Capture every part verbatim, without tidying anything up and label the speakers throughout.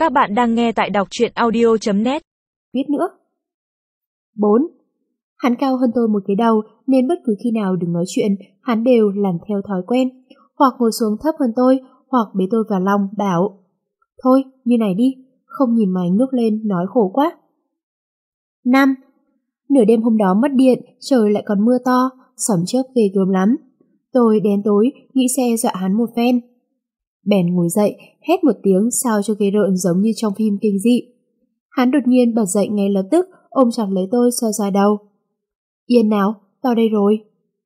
Speaker 1: Các bạn đang nghe tại đọc truyện audio chấm net.
Speaker 2: Biết nữa. bốn. Hắn cao hơn tôi một cái đầu nên bất cứ khi nào đừng nói chuyện, hắn đều làm theo thói quen, hoặc ngồi xuống thấp hơn tôi, hoặc bế tôi vào lòng bảo: "Thôi, như này đi, không nhìn mày ngước lên nói khổ quá." năm. Nửa đêm hôm đó mất điện, trời lại còn mưa to, sấm chớp ghê gớm lắm. Tôi đen tối, nghĩ xe dọa hắn một phen. Bèn ngồi dậy, hét một tiếng sao cho ghê rợn giống như trong phim kinh dị. Hắn đột nhiên bật dậy ngay lập tức, ôm chặt lấy tôi xoa xoa đầu. "Yên nào, tao đây rồi."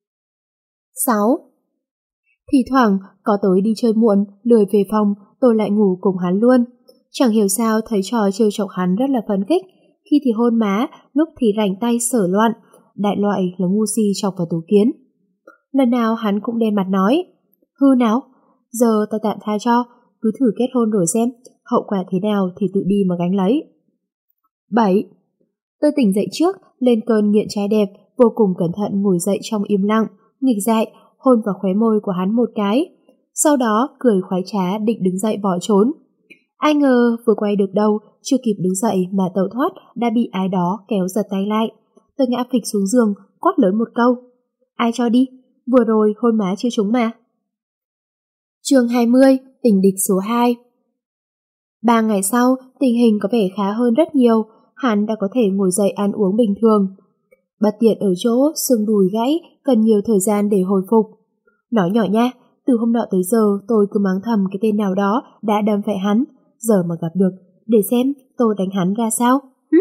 Speaker 2: sáu. Thì thoảng, có tối đi chơi muộn, lười về phòng, tôi lại ngủ cùng hắn luôn. Chẳng hiểu sao thấy trò trêu chọc hắn rất là phấn khích, khi thì hôn má, lúc thì rảnh tay sở loạn, đại loại là ngu si chọc vào tủ kiến. Lần nào hắn cũng đen mặt nói: "Hư nào, giờ ta tạm tha cho, cứ thử kết hôn rồi xem, hậu quả thế nào thì tự đi mà gánh lấy." bảy. Tôi tỉnh dậy trước, lên cơn nghiện trai đẹp, vô cùng cẩn thận ngồi dậy trong im lặng, nghịch dại, hôn vào khóe môi của hắn một cái. Sau đó cười khoái trá định đứng dậy bỏ trốn. Ai ngờ vừa quay được đâu, chưa kịp đứng dậy mà tẩu thoát đã bị ai đó kéo giật tay lại. Tôi ngã phịch xuống giường, quát lớn một câu: "Ai cho đi, vừa rồi hôn má chưa trúng mà." Chương hai mươi, tình địch số hai. Ba ngày sau, tình hình có vẻ khá hơn rất nhiều, hắn đã có thể ngồi dậy ăn uống bình thường. Bất tiện ở chỗ xương đùi gãy, cần nhiều thời gian để hồi phục. Nói nhỏ nha, từ hôm nọ tới giờ tôi cứ mắng thầm cái tên nào đó đã đâm phải hắn, giờ mà gặp được, để xem tôi đánh hắn ra sao. Hứ?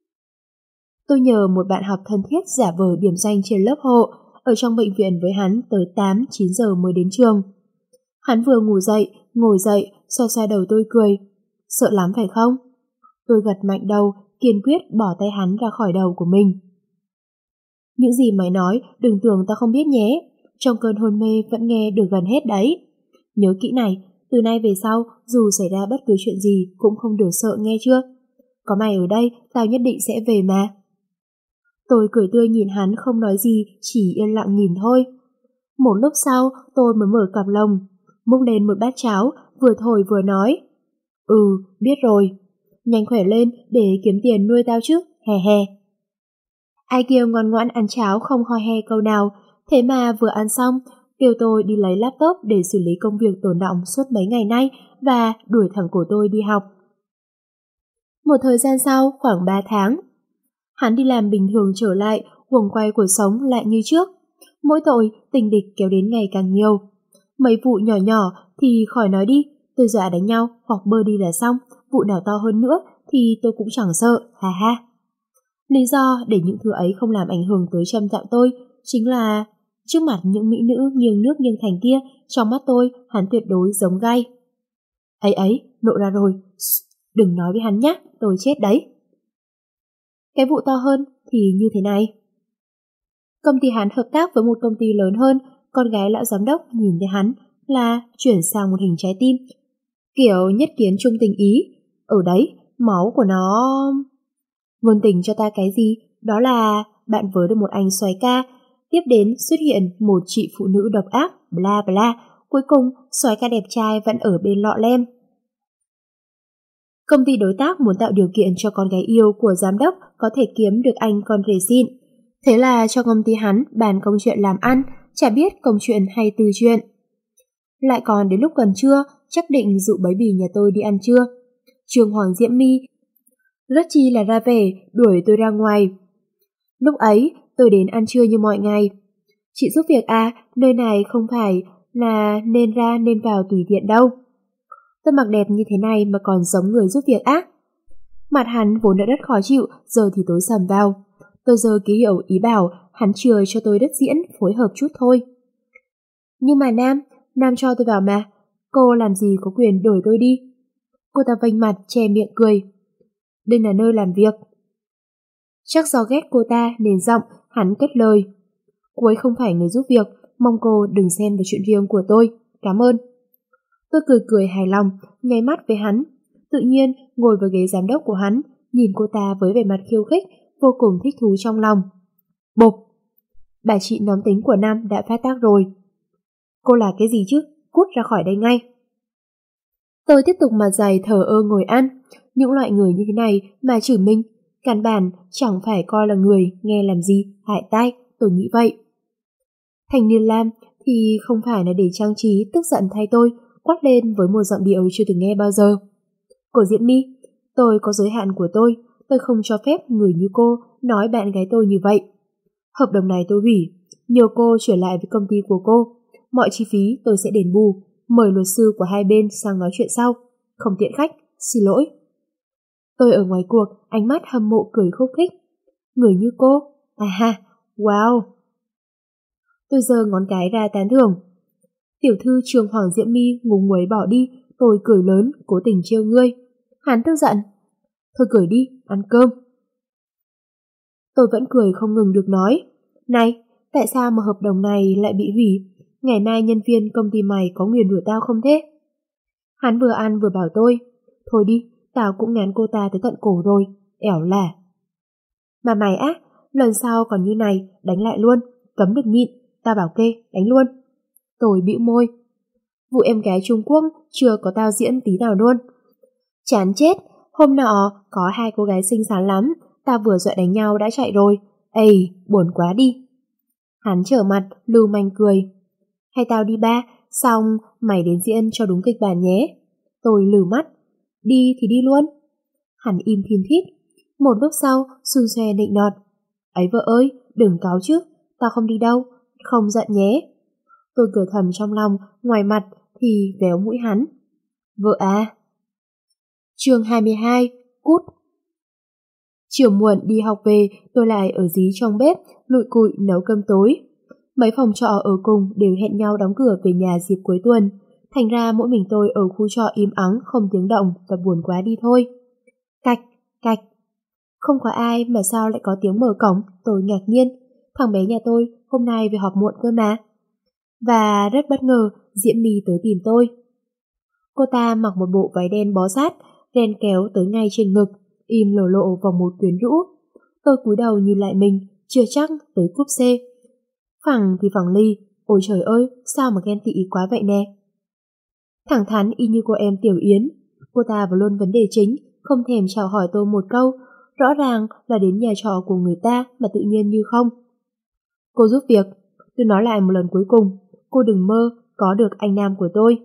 Speaker 2: Tôi nhờ một bạn học thân thiết giả vờ điểm danh trên lớp hộ, ở trong bệnh viện với hắn tới tám chín giờ mới đến trường. Hắn vừa ngủ dậy, ngồi dậy, xoa xoa đầu tôi cười: "Sợ lắm phải không?" Tôi gật mạnh đầu, kiên quyết bỏ tay hắn ra khỏi đầu của mình. "Những gì mày nói, đừng tưởng ta không biết nhé. Trong cơn hôn mê vẫn nghe được gần hết đấy. Nhớ kỹ này, từ nay về sau, dù xảy ra bất cứ chuyện gì cũng không được sợ nghe chưa? Có mày ở đây, tao nhất định sẽ về mà." Tôi cười tươi nhìn hắn không nói gì, chỉ yên lặng nhìn thôi. Một lúc sau, tôi mới mở cặp lồng, múc lên một bát cháo, vừa thổi vừa nói: "Ừ, biết rồi. Nhanh khỏe lên để kiếm tiền nuôi tao chứ, hè hè." Ai kia ngoan ngoãn ăn cháo không ho he câu nào, thế mà vừa ăn xong, kêu tôi đi lấy laptop để xử lý công việc tồn đọng suốt mấy ngày nay và đuổi thẳng cổ tôi đi học. Một thời gian sau, khoảng ba tháng, hắn đi làm bình thường trở lại, guồng quay cuộc sống lại như trước. Mỗi tội, tình địch kéo đến ngày càng nhiều. Mấy vụ nhỏ nhỏ thì khỏi nói đi, tôi dọa đánh nhau hoặc bơ đi là xong, vụ nào to hơn nữa thì tôi cũng chẳng sợ, ha ha. Lý do để những thứ ấy không làm ảnh hưởng tới tâm trạng tôi chính là trước mặt những mỹ nữ nghiêng nước nghiêng thành kia, trong mắt tôi hắn tuyệt đối giống gai. Ấy ấy, nộ ra rồi, đừng nói với hắn nhé, tôi chết đấy. Cái vụ to hơn thì như thế này. Công ty hắn hợp tác với một công ty lớn hơn, con gái lão giám đốc nhìn thấy hắn là chuyển sang một hình trái tim, kiểu nhất kiến trung tình ý. Ở đấy, máu của nó... Ngôn tình cho ta cái gì? Đó là bạn với được một anh soái ca, tiếp đến xuất hiện một chị phụ nữ độc ác, bla bla, cuối cùng soái ca đẹp trai vẫn ở bên lọ lem. Công ty đối tác muốn tạo điều kiện cho con gái yêu của giám đốc có thể kiếm được anh con rể xịn. Thế là cho công ty hắn bàn công chuyện làm ăn, chả biết công chuyện hay tư chuyện. Lại còn đến lúc gần trưa, chắc định dụ bấy bì nhà tôi đi ăn trưa. Trường Hoàng Diễm My rất chi là ra vẻ đuổi tôi ra ngoài. Lúc ấy tôi đến ăn trưa như mọi ngày. "Chị giúp việc à, nơi này không phải là nên ra nên vào tùy tiện đâu." Tôi mặc đẹp như thế này mà còn giống người giúp việc á? Mặt hắn vốn đã rất khó chịu, giờ thì tối sầm vào. Tôi giơ ký hiệu ý bảo hắn chừa cho tôi đất diễn phối hợp chút thôi. "Nhưng mà Nam, Nam cho tôi vào mà, cô làm gì có quyền đổi tôi đi." Cô ta vênh mặt che miệng cười: "Đây là nơi làm việc." Chắc do ghét cô ta nên giọng hắn cất lời: "Cô ấy không phải người giúp việc, mong cô đừng xen vào chuyện riêng của tôi, cảm ơn." Tôi cười cười hài lòng, nháy mắt với hắn, tự nhiên ngồi vào ghế giám đốc của hắn, nhìn cô ta với vẻ mặt khiêu khích, vô cùng thích thú trong lòng. Bộp! Bà chị nóng tính của Nam đã phát tác rồi. "Cô là cái gì chứ? Cút ra khỏi đây ngay." Tôi tiếp tục mặt dày thờ ơ ngồi ăn, Những loại người như thế này mà chửi mình, căn bản chẳng phải coi là người, nghe làm gì, hại tai, tôi nghĩ vậy. Thanh niên Lam thì không phải là để trang trí tức giận thay tôi, quát lên với một giọng điệu chưa từng nghe bao giờ. Cô Diễm My, tôi có giới hạn của tôi, tôi không cho phép người như cô nói bạn gái tôi như vậy. Hợp đồng này tôi hủy, nhờ cô chuyển lại với công ty của cô. Mọi chi phí tôi sẽ đền bù, mời luật sư của hai bên sang nói chuyện sau. Không tiện khách, xin lỗi. Tôi ở ngoài cuộc, ánh mắt hâm mộ cười khúc khích. Người như cô? À ha, wow. Tôi giơ ngón cái ra tán thưởng. Tiểu thư Trường Hoàng Diễm My ngúng nguấy bỏ đi, tôi cười lớn, cố tình trêu ngươi. Hắn tức giận. Thôi cười đi, ăn cơm. Tôi vẫn cười không ngừng được nói. Này, tại sao mà hợp đồng này lại bị hủy? Ngày mai nhân viên công ty mày có nguyền rủa tao không thế? Hắn vừa ăn vừa bảo tôi. Thôi đi, tao cũng ngán cô ta tới tận cổ rồi, ẻo là. Mà mày á, lần sau còn như này, đánh lại luôn, cấm được nhịn, tao bảo kê, đánh luôn. Tôi bĩu môi. Vụ em gái Trung Quốc chưa có tao diễn tí nào luôn. Chán chết, hôm nọ có hai cô gái xinh xắn lắm, tao vừa dọa đánh nhau đã chạy rồi. Ây, buồn quá đi. Hắn trở mặt, lưu manh cười. Hay tao đi ba, xong mày đến diễn cho đúng kịch bản nhé. Tôi lử mắt. Đi thì đi luôn. Hắn im thiên thít. Một lúc sau, xun xoe nịnh nọt. Ấy vợ ơi, đừng cáu chứ, tao không đi đâu, không giận nhé. Tôi cười thầm trong lòng, ngoài mặt thì véo mũi hắn. Vợ à. Chương hai mươi hai, cút. Chiều muộn đi học về, tôi lại ở dí trong bếp, lụi cụi nấu cơm tối. Mấy phòng trọ ở cùng đều hẹn nhau đóng cửa về nhà dịp cuối tuần. Thành ra mỗi mình tôi ở khu trọ im ắng không tiếng động và buồn quá đi thôi. Cạch, cạch. Không có ai mà sao lại có tiếng mở cổng, tôi ngạc nhiên. Thằng bé nhà tôi hôm nay về họp muộn cơ mà. Và rất bất ngờ, Diễm My tới tìm tôi. Cô ta mặc một bộ váy đen bó sát, ren kéo tới ngay trên ngực, im lồ lộ vào một tuyến rũ. Tôi cúi đầu nhìn lại mình, chưa chắc tới cúp C. Phẳng thì phẳng ly, ôi trời ơi, sao mà ghen tị quá vậy nè. Thẳng thắn y như cô em Tiểu Yến, cô ta vào luôn vấn đề chính, không thèm chào hỏi tôi một câu, rõ ràng là đến nhà trọ của người ta mà tự nhiên như không. Cô giúp việc, tôi nói lại một lần cuối cùng, cô đừng mơ có được anh nam của tôi.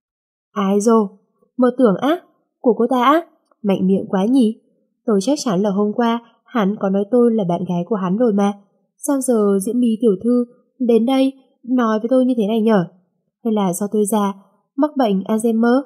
Speaker 2: Ai dồ, mơ tưởng á, của cô ta á, mạnh miệng quá nhỉ. Tôi chắc chắn là hôm qua hắn có nói tôi là bạn gái của hắn rồi mà. Sao giờ Diễm My tiểu thư đến đây nói với tôi như thế này nhở? Hay là do tôi già, mắc bệnh Alzheimer?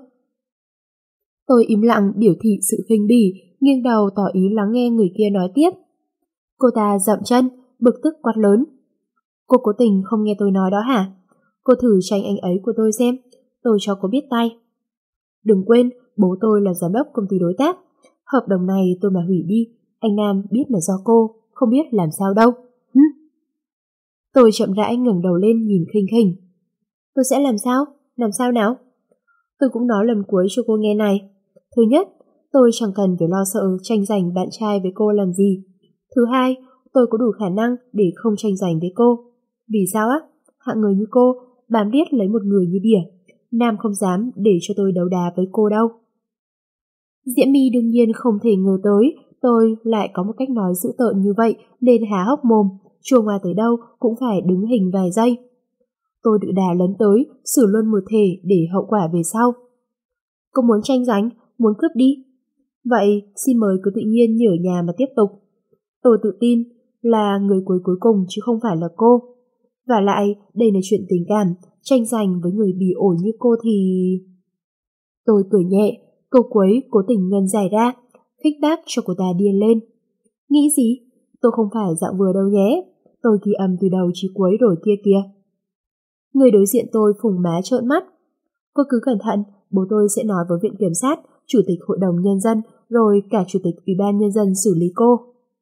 Speaker 2: Tôi im lặng biểu thị sự khinh bỉ, nghiêng đầu tỏ ý lắng nghe người kia nói tiếp. Cô ta dậm chân, bực tức quát lớn. Cô cố tình không nghe tôi nói đó hả? Cô thử tranh anh ấy của tôi xem, tôi cho cô biết tay. Đừng quên, bố tôi là giám đốc công ty đối tác. Hợp đồng này tôi mà hủy đi, anh Nam biết là do cô, không biết làm sao đâu. Hứ? Tôi chậm rãi ngẩng đầu lên nhìn khinh khỉnh. Tôi sẽ làm sao? Làm sao nào? Tôi cũng nói lần cuối cho cô nghe này. Thứ nhất, tôi chẳng cần phải lo sợ tranh giành bạn trai với cô làm gì. Thứ hai, tôi có đủ khả năng để không tranh giành với cô. Vì sao á? Hạng người như cô bám riết lấy một người như đỉa. Nam không dám để cho tôi đấu đá với cô đâu. Diễm My đương nhiên không thể ngờ tới tôi lại có một cách nói dữ tợn như vậy nên há hốc mồm, chua ngoa tới đâu cũng phải đứng hình vài giây. Tôi tự đà lấn tới, xử luôn một thể để hậu quả về sau. Cô muốn tranh giành, muốn cướp đi. Vậy xin mời cứ tự nhiên như ở nhà mà tiếp tục. Tôi tự tin là người cuối cuối cùng chứ không phải là cô. Và lại, đây là chuyện tình cảm, tranh giành với người bỉ ổi như cô thì... Tôi cười nhẹ, câu cuối cố tình ngân dài ra, khích bác cho cô ta điên lên. Nghĩ gì? Tôi không phải dạng vừa đâu nhé. Tôi ghi âm từ đầu chí cuối rồi kia kìa. Người đối diện tôi phùng má trợn mắt. Cô cứ cẩn thận, bố tôi sẽ nói với viện kiểm sát, chủ tịch hội đồng nhân dân, rồi cả chủ tịch ủy ban nhân dân xử lý cô.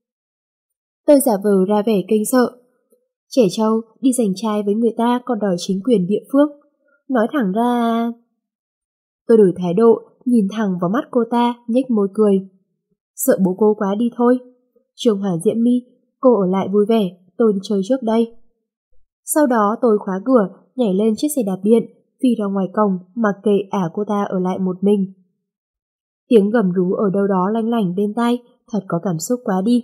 Speaker 2: Tôi giả vờ ra vẻ kinh sợ. Trẻ trâu đi giành trai với người ta còn đòi chính quyền địa phương. Nói thẳng ra... Tôi đổi thái độ, nhìn thẳng vào mắt cô ta, nhếch môi cười. Sợ bố cô quá đi thôi. Trường Hoàng Diễm My, cô ở lại vui vẻ, tôi đi chơi trước đây. Sau đó tôi khóa cửa, nhảy lên chiếc xe đạp điện, phi ra ngoài cổng, mặc kệ ả cô ta ở lại một mình. Tiếng gầm rú ở đâu đó lanh lảnh bên tai, thật có cảm xúc quá đi.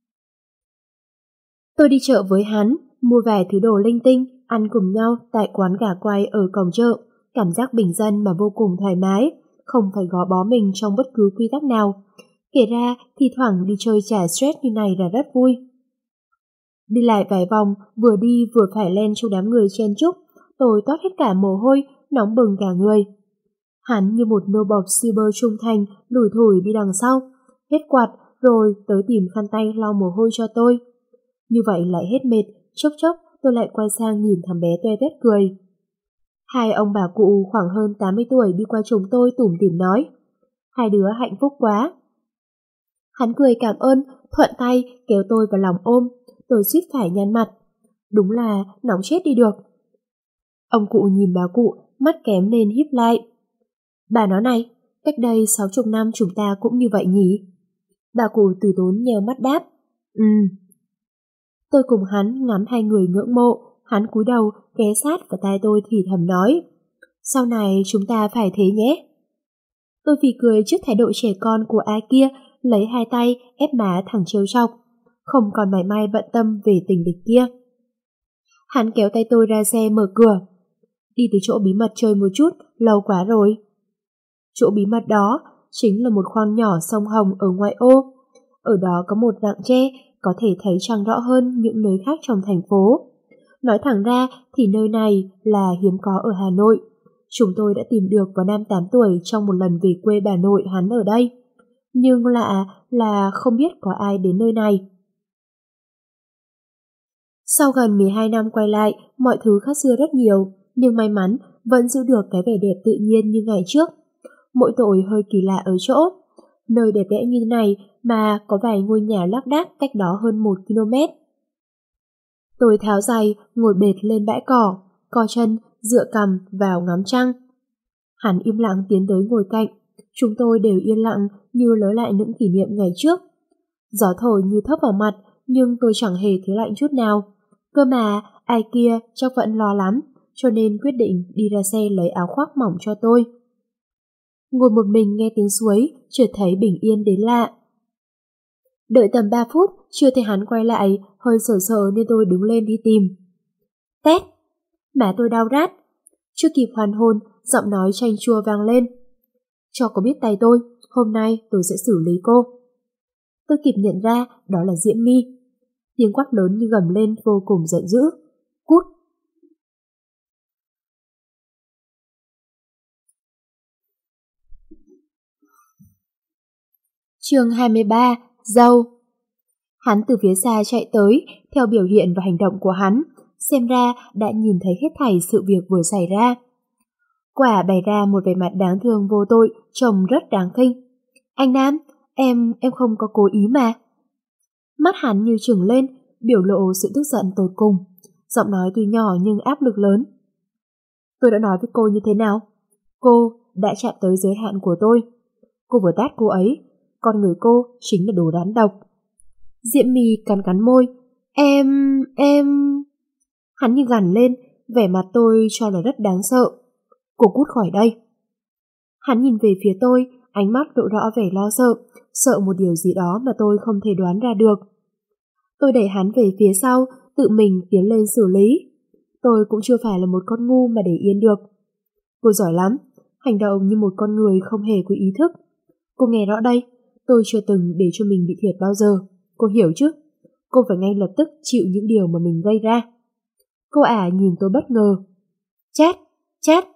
Speaker 2: Tôi đi chợ với hắn, mua vài thứ đồ linh tinh, ăn cùng nhau tại quán gà quay ở cổng chợ, cảm giác bình dân mà vô cùng thoải mái, không phải gò bó mình trong bất cứ quy tắc nào. Kể ra, thi thoảng đi chơi trả stress như này là rất vui. Đi lại vài vòng, vừa đi vừa phải len trong đám người chen chúc, tôi toát hết cả mồ hôi, nóng bừng cả người. Hắn như một nô bộc cyber trung thành, lủi thủi đi đằng sau, hết quạt rồi tới tìm khăn tay lau mồ hôi cho tôi. Như vậy lại hết mệt, chốc chốc tôi lại quay sang nhìn thằng bé toe toét cười. Hai ông bà cụ khoảng hơn tám mươi tuổi đi qua chúng tôi tủm tỉm nói, hai đứa hạnh phúc quá. Hắn cười cảm ơn, thuận tay kéo tôi vào lòng ôm, tôi suýt phải nhăn mặt. Đúng là nóng chết đi được. Ông cụ nhìn bà cụ, mắt kém lên híp lại. Bà nói này, cách đây sáu chục năm chúng ta cũng như vậy nhỉ? Bà cụ từ tốn nheo mắt đáp. Ừ. Tôi cùng hắn ngắm hai người ngưỡng mộ, hắn cúi đầu ghé sát vào tai tôi thì thầm nói. Sau này chúng ta phải thế nhé. Tôi phì cười trước thái độ trẻ con của ai kia, lấy hai tay ép má thẳng trêu chọc, không còn mảy may bận tâm về tình địch kia. Hắn kéo tay tôi ra xe mở cửa. Đi tới chỗ bí mật chơi một chút, lâu quá rồi. Chỗ bí mật đó chính là một khoang nhỏ sông Hồng ở ngoại ô. Ở đó có một rặng tre, có thể thấy trăng rõ hơn những nơi khác trong thành phố. Nói thẳng ra thì nơi này là hiếm có ở Hà Nội. Chúng tôi đã tìm được vào năm tám tuổi trong một lần về quê bà nội hắn ở đây. Nhưng lạ là không biết có ai đến nơi này. Sau gần mười hai năm quay lại, mọi thứ khác xưa rất nhiều, nhưng may mắn vẫn giữ được cái vẻ đẹp tự nhiên như ngày trước. Mỗi tội hơi kỳ lạ ở chỗ, nơi đẹp đẽ như thế này mà có vài ngôi nhà lác đác cách đó hơn một ki lô mét. Tôi tháo giày, ngồi bệt lên bãi cỏ, co chân, dựa cằm vào ngắm trăng. Hắn im lặng tiến tới ngồi cạnh, chúng tôi đều yên lặng như nhớ lại những kỷ niệm ngày trước. Gió thổi như thốc vào mặt, nhưng tôi chẳng hề thấy lạnh chút nào. Cơ mà, ai kia chắc vẫn lo lắm, cho nên quyết định đi ra xe lấy áo khoác mỏng cho tôi. Ngồi một mình nghe tiếng suối, chợt thấy bình yên đến lạ. Đợi tầm ba phút, chưa thấy hắn quay lại, hơi sợ sợ nên tôi đứng lên đi tìm. Tét! Má tôi đau rát. Chưa kịp hoàn hồn, giọng nói chanh chua vang lên. Cho cô biết tay tôi, hôm nay tôi sẽ xử lý cô. Tôi kịp nhận ra đó là Diễm My. Tiếng quát lớn như gầm lên vô cùng giận dữ. Cút! Chương hai mươi ba. Dâu. Hắn từ phía xa chạy tới, theo biểu hiện và hành động của hắn, xem ra đã nhìn thấy hết thảy sự việc vừa xảy ra. Quả bày ra một vẻ mặt đáng thương vô tội, trông rất đáng khinh. Anh Nam, em, em không có cố ý mà. Mắt hắn như trừng lên, biểu lộ sự tức giận tột cùng, giọng nói tuy nhỏ nhưng áp lực lớn. Tôi đã nói với cô như thế nào? Cô đã chạm tới giới hạn của tôi. Cô vừa tát cô ấy, con người cô chính là đồ rắn độc. Diễm My cắn cắn môi. Em, em... Hắn như gằn lên, vẻ mặt tôi cho là rất đáng sợ. Cô cút khỏi đây. Hắn nhìn về phía tôi, ánh mắt lộ rõ vẻ lo sợ, sợ một điều gì đó mà tôi không thể đoán ra được. Tôi đẩy hắn về phía sau, tự mình tiến lên xử lý. Tôi cũng chưa phải là một con ngu mà để yên được. Cô giỏi lắm, hành động như một con người không hề có ý thức. Cô nghe rõ đây, tôi chưa từng để cho mình bị thiệt bao giờ. Cô hiểu chứ? Cô phải ngay lập tức chịu những điều mà mình gây ra. Cô ả nhìn tôi bất ngờ. Chát, chát.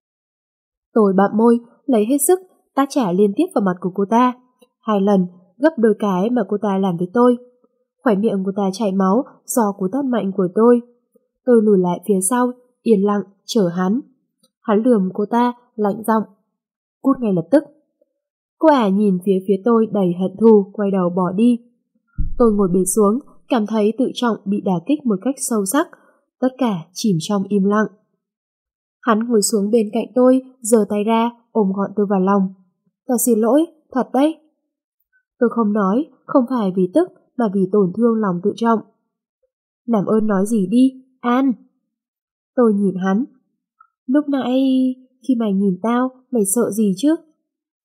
Speaker 2: Tôi bặm môi, lấy hết sức, tát trả liên tiếp vào mặt của cô ta. Hai lần, gấp đôi cái mà cô ta làm với tôi. Khóe miệng của ta chảy máu do cú tát mạnh của tôi. Tôi lùi lại phía sau, yên lặng, chờ hắn. Hắn lườm cô ta, lạnh giọng. Cút ngay lập tức. Cô ả nhìn phía phía tôi đầy hận thù, quay đầu bỏ đi. Tôi ngồi bệt xuống, cảm thấy tự trọng bị đả kích một cách sâu sắc, tất cả chìm trong im lặng. Hắn ngồi xuống bên cạnh tôi, giơ tay ra, ôm gọn tôi vào lòng. Ta xin lỗi, thật đấy. Tôi không nói, không phải vì tức, mà vì tổn thương lòng tự trọng. Làm ơn nói gì đi, An. Tôi nhìn hắn. Lúc nãy, khi mày nhìn tao, mày sợ gì chứ?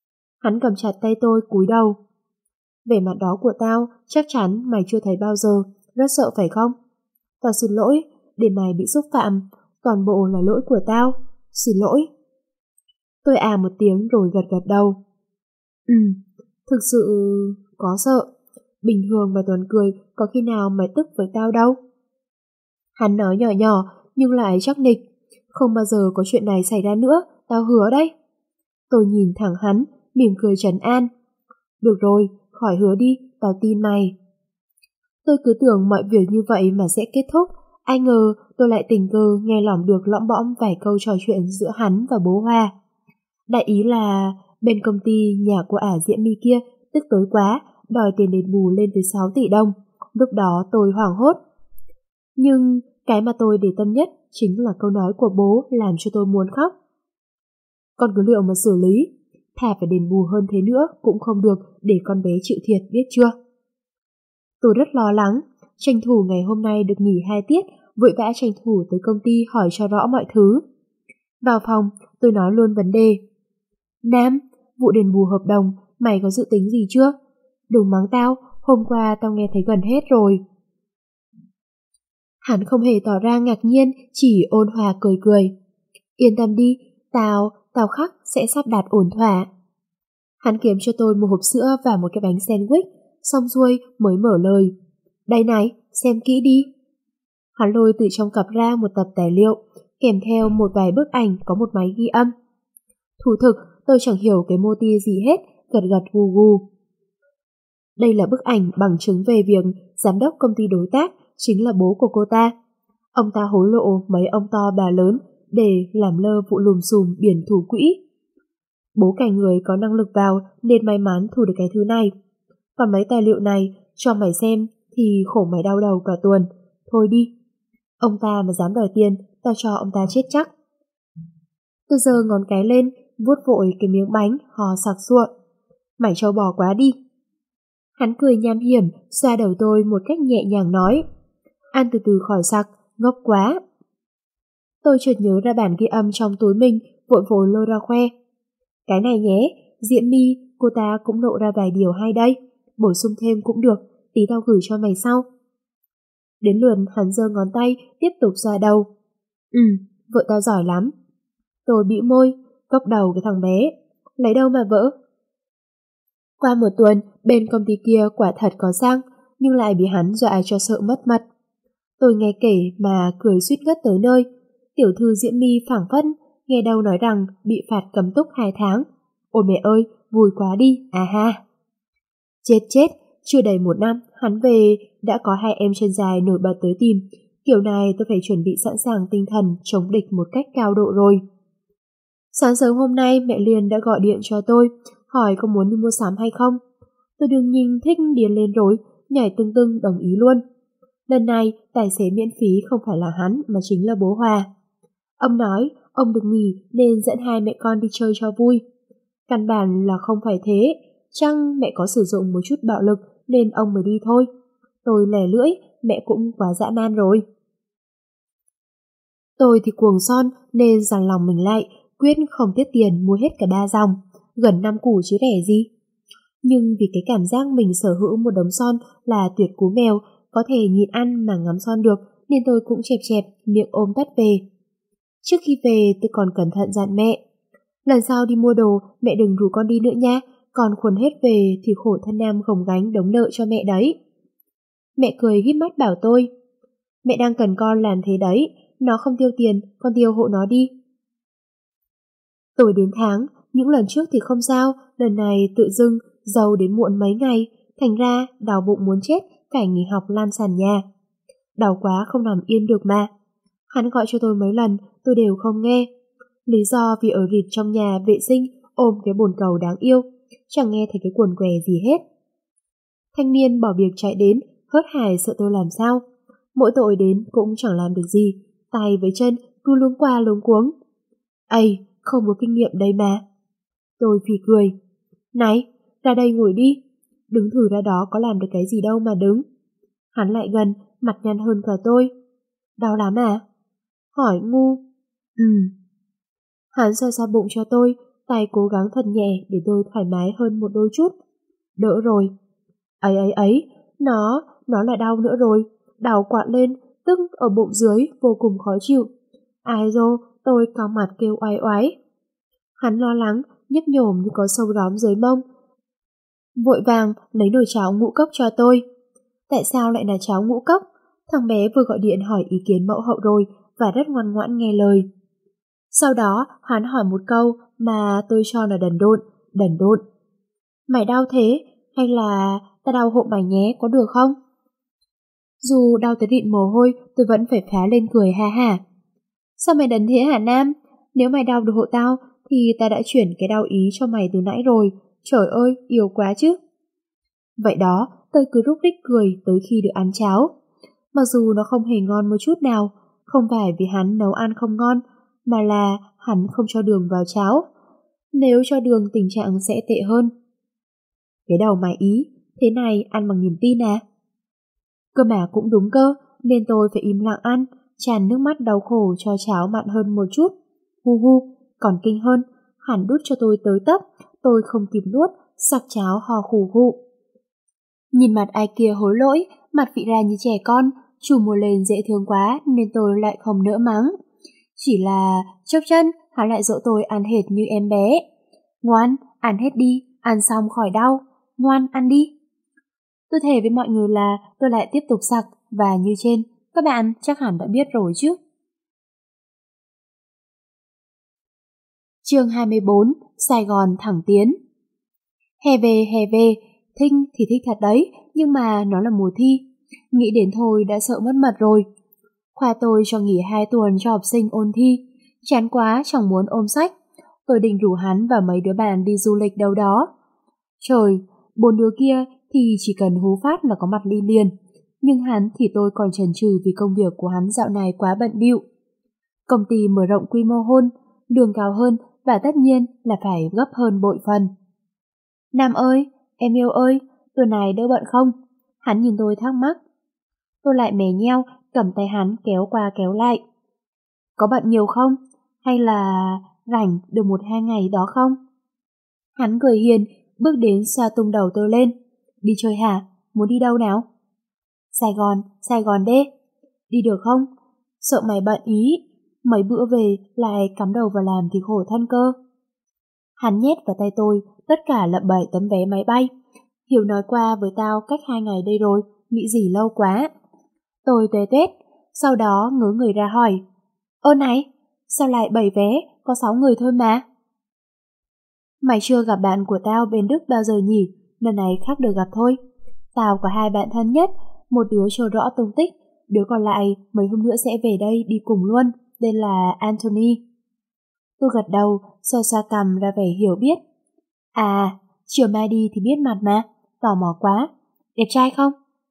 Speaker 2: Hắn cầm chặt tay tôi cúi đầu. Vẻ mặt đó của tao chắc chắn mày chưa thấy bao giờ, rất sợ phải không? Tao xin lỗi, để mày bị xúc phạm, toàn bộ là lỗi của tao, xin lỗi. Tôi à một tiếng rồi gật gật đầu. Ừ, thực sự có sợ. Bình thường mày toàn cười, có khi nào mày tức với tao đâu. Hắn nói nhỏ nhỏ nhưng lại chắc nịch. Không bao giờ có chuyện này xảy ra nữa, tao hứa đấy. Tôi nhìn thẳng hắn, mỉm cười trấn an. Được rồi, khỏi hứa đi, tao tin mày. Tôi cứ tưởng mọi việc như vậy mà sẽ kết thúc, ai ngờ tôi lại tình cờ nghe lỏm được lõm bõm vài câu trò chuyện giữa hắn và bố Hoa. Đại ý là bên công ty nhà của ả Diễm My kia tức tối quá, đòi tiền đền bù lên tới sáu tỷ đồng. Lúc đó tôi hoảng hốt. Nhưng cái mà tôi để tâm nhất chính là câu nói của bố làm cho tôi muốn khóc. Con cứ liệu mà xử lý, thà phải đền bù hơn thế nữa cũng không được để con bé chịu thiệt, biết chưa? Tôi rất lo lắng, tranh thủ ngày hôm nay được nghỉ hai tiết, vội vã tranh thủ tới công ty hỏi cho rõ mọi thứ. Vào phòng, tôi nói luôn vấn đề. Nam, vụ đền bù hợp đồng, mày có dự tính gì chưa? Đừng mắng tao, hôm qua tao nghe thấy gần hết rồi. Hắn không hề tỏ ra ngạc nhiên, chỉ ôn hòa cười cười. Yên tâm đi, tao, tao khắc sẽ sắp đặt ổn thỏa. Hắn kiếm cho tôi một hộp sữa và một cái bánh sandwich, xong xuôi mới mở lời. Đây này, xem kỹ đi. Hắn lôi từ trong cặp ra một tập tài liệu, kèm theo một vài bức ảnh có một máy ghi âm. Thủ thực, tôi chẳng hiểu cái mô tia gì hết, gật gật gù gù. Đây là bức ảnh bằng chứng về việc giám đốc công ty đối tác chính là bố của cô ta. Ông ta hối lộ mấy ông to bà lớn để làm lơ vụ lùm xùm biển thủ quỹ. Bố cày người có năng lực vào nên may mắn thu được cái thứ này. Còn mấy tài liệu này cho mày xem thì khổ mày đau đầu cả tuần. Thôi đi. Ông ta mà dám đòi tiền, tao cho ông ta chết chắc. Tôi giơ ngón cái lên, vuốt vội cái miếng bánh, hò sặc sụa. Mày trâu bò quá đi. Hắn cười nham hiểm, xoa đầu tôi một cách nhẹ nhàng nói. Ăn từ từ khỏi sặc, ngốc quá. Tôi chợt nhớ ra bản ghi âm trong túi mình, vội vội lôi ra khoe. Cái này nhé, Diễm My, cô ta cũng lộ ra vài điều hay đây. Bổ sung thêm cũng được, tí tao gửi cho mày sau. Đến lượt hắn giơ ngón tay, tiếp tục xoa đầu. Ừ, vợ tao giỏi lắm. Tôi bĩu môi, cốc đầu cái thằng bé. Lấy đâu mà vỡ? Qua một tuần, bên công ty kia quả thật có sang, nhưng lại bị hắn dọa cho sợ mất mặt. Tôi nghe kể mà cười suýt ngất tới nơi. Tiểu thư Diễm My phảng phất, nghe đâu nói rằng bị phạt cấm túc hai tháng. Ôi mẹ ơi, vui quá đi, à ha. Chết chết, chưa đầy một năm, hắn về đã có hai em chân dài nổi bật tới tìm. Kiểu này tôi phải chuẩn bị sẵn sàng tinh thần chống địch một cách cao độ rồi. Sáng sớm hôm nay mẹ Liên đã gọi điện cho tôi, hỏi có muốn đi mua sắm hay không. Tôi đương nhiên thích điên lên rồi, nhảy tưng tưng đồng ý luôn. Lần này tài xế miễn phí không phải là hắn mà chính là bố Hòa. Ông nói ông được nghỉ nên dẫn hai mẹ con đi chơi cho vui. Căn bản là không phải thế, chăng mẹ có sử dụng một chút bạo lực nên ông mới đi thôi. Tôi lẻ lưỡi, mẹ cũng quá dã man rồi. Tôi thì cuồng son nên dằn lòng mình lại, quyết không tiết tiền mua hết cả ba dòng, gần năm củ chứ rẻ gì. Nhưng vì cái cảm giác mình sở hữu một đống son là tuyệt cú mèo, có thể nhịn ăn mà ngắm son được, nên tôi cũng chẹp chẹp miệng ôm tất về. Trước khi về tôi còn cẩn thận dặn mẹ. Lần sau đi mua đồ mẹ đừng rủ con đi nữa nha, còn khuẩn hết về thì khổ thân Nam gồng gánh đống nợ cho mẹ đấy. Mẹ cười híp mắt bảo tôi. Mẹ đang cần con làm thế đấy, nó không tiêu tiền, con tiêu hộ nó đi. Tôi đến tháng, những lần trước thì không sao, lần này tự dưng giàu đến muộn mấy ngày, thành ra đau bụng muốn chết, phải nghỉ học lan sàn nhà. Đau quá không nằm yên được mà. Hắn gọi cho tôi mấy lần, tôi đều không nghe. Lý do vì ở rịt trong nhà vệ sinh ôm cái bồn cầu đáng yêu, chẳng nghe thấy cái quần què gì hết. Thanh niên bỏ việc chạy đến, hớt hải sợ tôi làm sao. Mỗi tội đến cũng chẳng làm được gì, tay với chân cứ luống qua luống cuống. Ây, không có kinh nghiệm đây mà. Tôi phì cười. Này, ra đây ngồi đi. Đứng thử ra đó có làm được cái gì đâu mà đứng. Hắn lại gần, mặt nhăn hơn cả tôi. Đau lắm à? Hỏi ngu. Ừ. Hắn xoa xoa bụng cho tôi, tay cố gắng thật nhẹ để tôi thoải mái hơn một đôi chút. Đỡ rồi. Ấy ấy ấy, nó, nó lại đau nữa rồi. Đau quặn lên, tức ở bụng dưới, vô cùng khó chịu. Ai dô, tôi cau mặt kêu oái oái. Hắn lo lắng, nhấp nhổm như có sâu đóm dưới mông. Vội vàng lấy nồi cháo ngũ cốc cho tôi. Tại sao lại là cháo ngũ cốc? Thằng bé vừa gọi điện hỏi ý kiến mẫu hậu rồi và rất ngoan ngoãn nghe lời. Sau đó hắn hỏi một câu mà tôi cho là đần độn, đần độn. Mày đau thế, hay là ta đau hộ mày nhé, có được không? Dù đau tới rịn mồ hôi, tôi vẫn phải phá lên cười ha hả. Sao mày đần thế hả Nam? Nếu mày đau được hộ tao, thì ta đã chuyển cái đau ý cho mày từ nãy rồi. Trời ơi, yêu quá chứ. Vậy đó, tôi cứ rúc rích cười tới khi được ăn cháo. Mặc dù nó không hề ngon một chút nào, không phải vì hắn nấu ăn không ngon, mà là hắn không cho đường vào cháo. Nếu cho đường tình trạng sẽ tệ hơn. Cái đầu mày ý, thế này ăn bằng niềm tin à? Cơ mà cũng đúng cơ, nên tôi phải im lặng ăn, tràn nước mắt đau khổ cho cháo mặn hơn một chút. Hu hu, còn kinh hơn, hắn đút cho tôi tới tấp, tôi không kịp nuốt, sặc cháo ho khủ khụ. Nhìn mặt ai kia hối lỗi, mặt vị ra như trẻ con, chủ mùa lên dễ thương quá nên tôi lại không nỡ mắng. Chỉ là chốc chân, hắn lại dỗ tôi ăn hệt như em bé. Ngoan, ăn hết đi, ăn xong khỏi đau. Ngoan, ăn đi. Tôi thề với mọi người là tôi lại tiếp tục sặc và như trên, các bạn chắc hẳn đã biết rồi chứ. Chương hai mươi bốn, Sài Gòn thẳng tiến. Hè về, hè về, thích thì thích thật đấy, nhưng mà nó là mùa thi. Nghĩ đến thôi đã sợ mất mật rồi. Khoa tôi cho nghỉ hai tuần cho học sinh ôn thi. Chán quá chẳng muốn ôm sách. Tôi định rủ hắn và mấy đứa bạn đi du lịch đâu đó. Trời, bốn đứa kia thì chỉ cần hú phát là có mặt đi liền. Nhưng hắn thì tôi còn chần chừ vì công việc của hắn dạo này quá bận bịu. Công ty mở rộng quy mô hơn, đường cao hơn và tất nhiên là phải gấp hơn bội phần. Nam ơi, em yêu ơi, tuần này đỡ bận không? Hắn nhìn tôi thắc mắc. Tôi lại mè nheo, cầm tay hắn kéo qua kéo lại. Có bận nhiều không? Hay là rảnh được một hai ngày đó không? Hắn cười hiền, bước đến xoa tung đầu tôi lên. Đi chơi hả? Muốn đi đâu nào? Sài Gòn, Sài Gòn đê. Đi được không? Sợ mày bận ý. Mấy bữa về lại cắm đầu vào làm thì khổ thân cơ. Hắn nhét vào tay tôi tất cả lận bảy tấm vé máy bay. Hiểu nói qua với tao cách hai ngày đây rồi, nghĩ gì lâu quá. Tôi tuế tuét, sau đó ngớ người ra hỏi. Ơ này, sao lại bảy vé, có sáu người thôi mà. Mày chưa gặp bạn của tao bên Đức bao giờ nhỉ, lần này khác được gặp thôi. Tao có hai bạn thân nhất, một đứa chưa rõ tung tích, đứa còn lại mấy hôm nữa sẽ về đây đi cùng luôn, tên là Anthony. Tôi gật đầu, xoa xoa cằm ra vẻ hiểu biết. À, chiều mai đi thì biết mặt mà, tò mò quá. Đẹp trai không?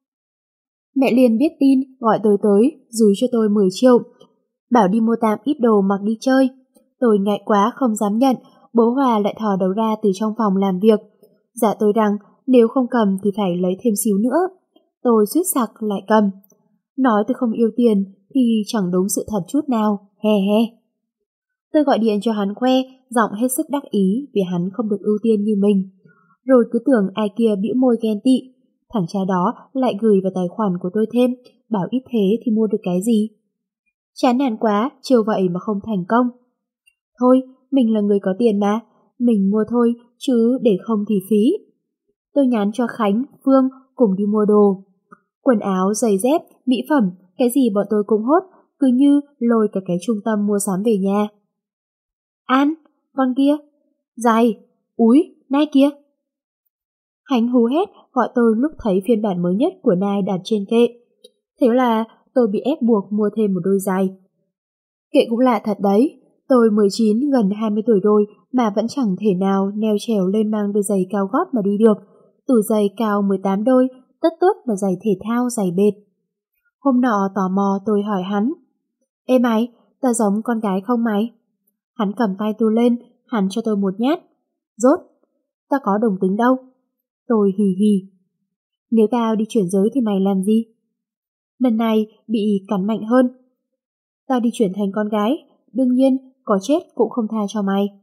Speaker 2: Mẹ liền biết tin, gọi tôi tới, dúi cho tôi mười triệu. Bảo đi mua tạm ít đồ mặc đi chơi. Tôi ngại quá không dám nhận, bố Hòa lại thò đầu ra từ trong phòng làm việc. Dạ tôi rằng nếu không cầm thì phải lấy thêm xíu nữa. Tôi suýt sặc lại cầm. Nói tôi không yêu tiền thì chẳng đúng sự thật chút nào, he he. Tôi gọi điện cho hắn khoe, giọng hết sức đắc ý vì hắn không được ưu tiên như mình. Rồi cứ tưởng ai kia bĩu môi ghen tị. Thằng cha đó lại gửi vào tài khoản của tôi thêm, bảo ít thế thì mua được cái gì. Chán nản quá, chiều vậy mà không thành công. Thôi, mình là người có tiền mà, mình mua thôi, chứ để không thì phí. Tôi nhắn cho Khánh, Phương cùng đi mua đồ. Quần áo, giày dép, mỹ phẩm, cái gì bọn tôi cũng hốt, cứ như lôi cả cái trung tâm mua sắm về nhà. An, con kia, giày, úi, Nike kia. Khánh hú hét gọi tôi lúc thấy phiên bản mới nhất của Nike đặt trên kệ. Thế là tôi bị ép buộc mua thêm một đôi giày. Kệ cũng lạ thật đấy, tôi mười chín gần hai mươi tuổi rồi mà vẫn chẳng thể nào neo trèo lên mang đôi giày cao gót mà đi được. Tủ giày cao mười tám đôi, tất tốt là giày thể thao, giày bệt. Hôm nọ tò mò tôi hỏi hắn. Ê mày, tao giống con gái không mày? Hắn cầm tay tôi lên, hắn cho tôi một nhát. Rốt, tao có đồng tính đâu. Tôi hì hì. Nếu tao đi chuyển giới thì mày làm gì? Lần này bị cắn mạnh hơn. Tao đi chuyển thành con gái, đương nhiên có chết cũng không tha cho mày.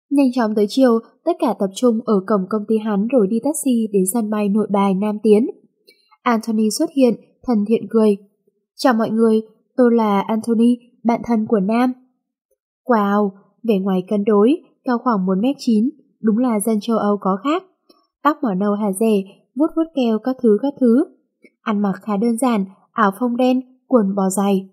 Speaker 2: Nhanh chóng tới chiều, tất cả tập trung ở cổng công ty hắn rồi đi taxi đến sân bay Nội Bài Nam Tiến. Anthony xuất hiện, thân thiện cười. Chào mọi người, tôi là Anthony, bạn thân của Nam. Wow, vẻ ngoài cân đối, cao khoảng một mét chín, đúng là dân châu Âu có khác. Tóc màu nâu hả rẻ, vuốt vuốt keo các thứ các thứ. Ăn mặc khá đơn giản, áo phông đen, quần bò dày.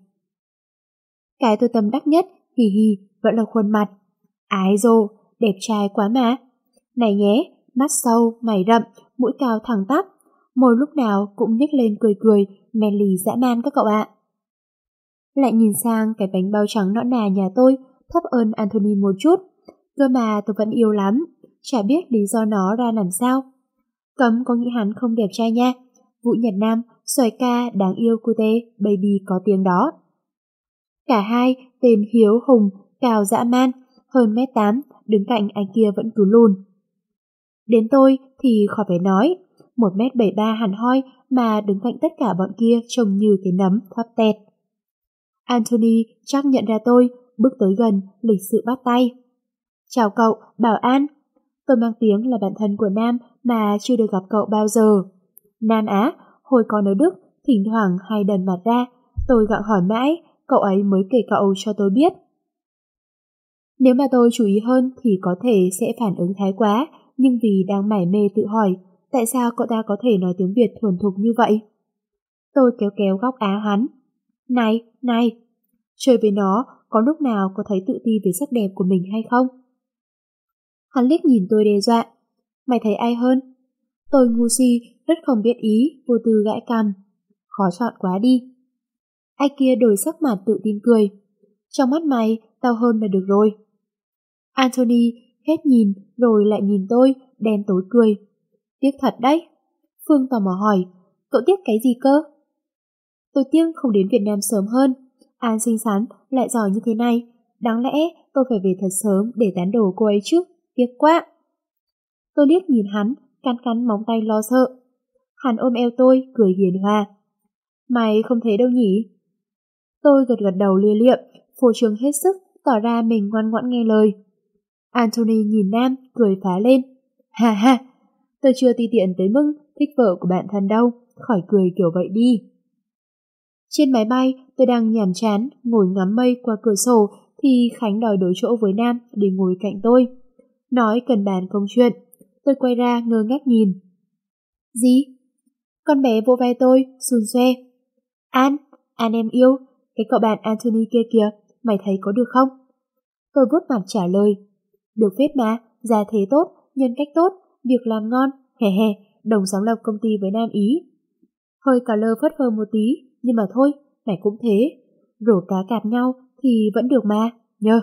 Speaker 2: Cái tôi tâm đắc nhất, hì hì, vẫn là khuôn mặt. Ái dô, đẹp trai quá mà. Này nhé, mắt sâu, mày rậm, mũi cao thẳng tắp, môi lúc nào cũng nhếch lên cười cười, men lì dã man các cậu ạ. Lại nhìn sang cái bánh bao trắng nõn nà nhà tôi, thấp ơn Anthony một chút. Cơ mà tôi vẫn yêu lắm, chả biết lý do nó ra làm sao. Cấm có nghĩ hắn không đẹp trai nha. Vũ Nhật Nam, xoài ca, đáng yêu cute, baby có tiếng đó. Cả hai, tên Hiếu Hùng, cao dã man, hơn mét tám, đứng cạnh anh kia vẫn cứ lùn. Đến tôi thì khỏi phải nói, một mét bảy ba hẳn hoi mà đứng cạnh tất cả bọn kia trông như cái nấm thấp tẹt. Anthony chắc nhận ra tôi, bước tới gần, lịch sự bắt tay. Chào cậu, Bảo An. Tôi mang tiếng là bạn thân của Nam mà chưa được gặp cậu bao giờ. Nam á, hồi còn ở Đức, thỉnh thoảng hay đần mặt ra, tôi gặng hỏi mãi, cậu ấy mới kể cậu cho tôi biết. Nếu mà tôi chú ý hơn thì có thể sẽ phản ứng thái quá, nhưng vì đang mải mê tự hỏi, tại sao cậu ta có thể nói tiếng Việt thuần thục như vậy? Tôi kéo kéo góc áo hắn. Này, này, chơi với nó có lúc nào có thấy tự ti về sắc đẹp của mình hay không? Hắn liếc nhìn tôi đe dọa. Mày thấy ai hơn? Tôi ngu si, rất không biết ý, vô tư gãi cằm. Khó chọn quá đi. Ai kia đổi sắc mặt tự tin cười. Trong mắt mày, tao hơn là được rồi. Anthony hết nhìn rồi lại nhìn tôi, đen tối cười. Tiếc thật đấy. Phương tò mò hỏi, cậu tiếc cái gì cơ? Tôi tiếc không đến Việt Nam sớm hơn. An xinh xắn, lại giỏi như thế này. Đáng lẽ tôi phải về thật sớm để tán đổ cô ấy chứ. Tiếc quá. Tôi liếc nhìn hắn, cắn cắn móng tay lo sợ. Hắn ôm eo tôi, cười hiền hòa. Mày không thấy đâu nhỉ? Tôi gật gật đầu lia liệm, phô trương hết sức, tỏ ra mình ngoan ngoãn nghe lời. Anthony nhìn Nam, cười phá lên. Ha ha, tôi chưa ti tiện tới mức thích vợ của bạn thân đâu, khỏi cười kiểu vậy đi. Trên máy bay, tôi đang nhàm chán, ngồi ngắm mây qua cửa sổ thì Khánh đòi đổi chỗ với Nam để ngồi cạnh tôi. Nói cần bàn công chuyện, tôi quay ra ngơ ngác nhìn. Gì? Con bé vỗ vai tôi, xun xoe. An, An em yêu, cái cậu bạn Anthony kia kìa, mày thấy có được không? Tôi vuốt mặt trả lời. Được phết mà, gia thế tốt, nhân cách tốt, việc làm ngon, hè hè, đồng sáng lập công ty với Nam Ý. Hơi cả lơ phất phơ một tí, nhưng mà thôi, mày cũng thế. Rổ cá cạp nhau thì vẫn được mà, nhờ.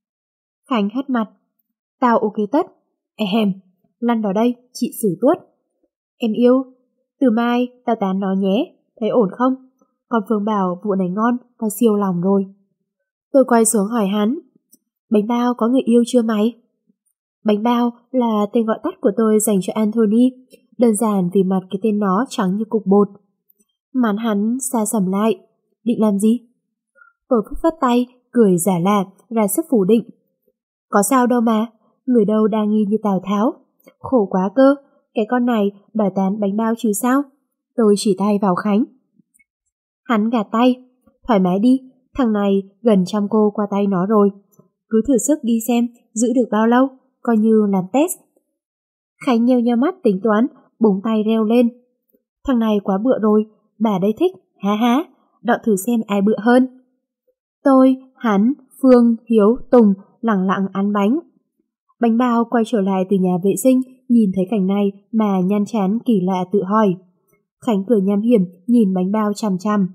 Speaker 2: Khánh hất mặt. Tao ok tất. Ehem, lăn vào đây, chị xử tuốt. Em yêu, từ mai tao tán nó nhé, thấy ổn không? Còn Phương bảo vụ này ngon, tao siêu lòng rồi. Tôi quay xuống hỏi hắn. Bánh bao có người yêu chưa mày? Bánh bao là tên gọi tắt của tôi dành cho Anthony, đơn giản vì mặt cái tên nó trắng như cục bột. Màn hắn xa sầm lại. Định làm gì? Tôi phất phất tay, cười giả lạ, ra sức phủ định. Có sao đâu mà, người đâu đa nghi như Tào Tháo. Khổ quá cơ, cái con này đòi tán bánh bao chứ sao? Tôi chỉ tay vào Khánh. Hắn gạt tay. Thoải mái đi, thằng này gần trăm cô qua tay nó rồi. Cứ thử sức đi xem, giữ được bao lâu, coi như làm test. Khánh nheo nheo mắt tính toán, búng tay reo lên. Thằng này quá bựa rồi, bà đây thích, há há, đọ thử xem ai bựa hơn. Tôi, hắn, Phương, Hiếu, Tùng lặng lặng ăn bánh. Bánh bao quay trở lại từ nhà vệ sinh, nhìn thấy cảnh này mà nhăn chán kỳ lạ tự hỏi. Khánh cười nham hiểm, nhìn bánh bao chằm chằm.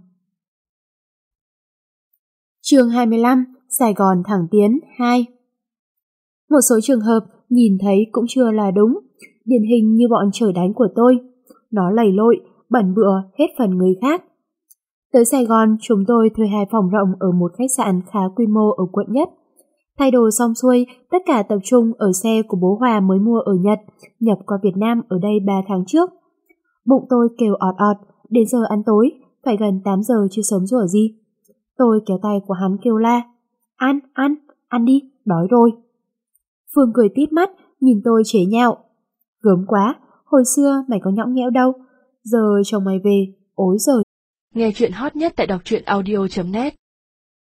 Speaker 2: Chương hai mươi lăm, Sài Gòn thẳng tiến hai. Một số trường hợp nhìn thấy cũng chưa là đúng, điển hình như bọn trời đánh của tôi. Nó lầy lội, bẩn bựa hết phần người khác. Tới Sài Gòn, chúng tôi thuê hai phòng rộng ở một khách sạn khá quy mô ở quận Nhất. Thay đồ xong xuôi, tất cả tập trung ở xe của bố Hòa mới mua ở Nhật, nhập qua Việt Nam ở đây ba tháng trước. Bụng tôi kêu ọt ọt, đến giờ ăn tối, phải gần tám giờ chưa sớm rủa gì. Tôi kéo tay của hắn kêu la. Ăn, ăn, ăn đi, đói rồi. Phương cười tít mắt, nhìn tôi chế nhạo. Gớm quá, hồi xưa mày có nhõng nhẽo đâu, giờ chồng mày về, ối giời.
Speaker 1: Nghe chuyện hot nhất tại đọc truyện audio chấm net.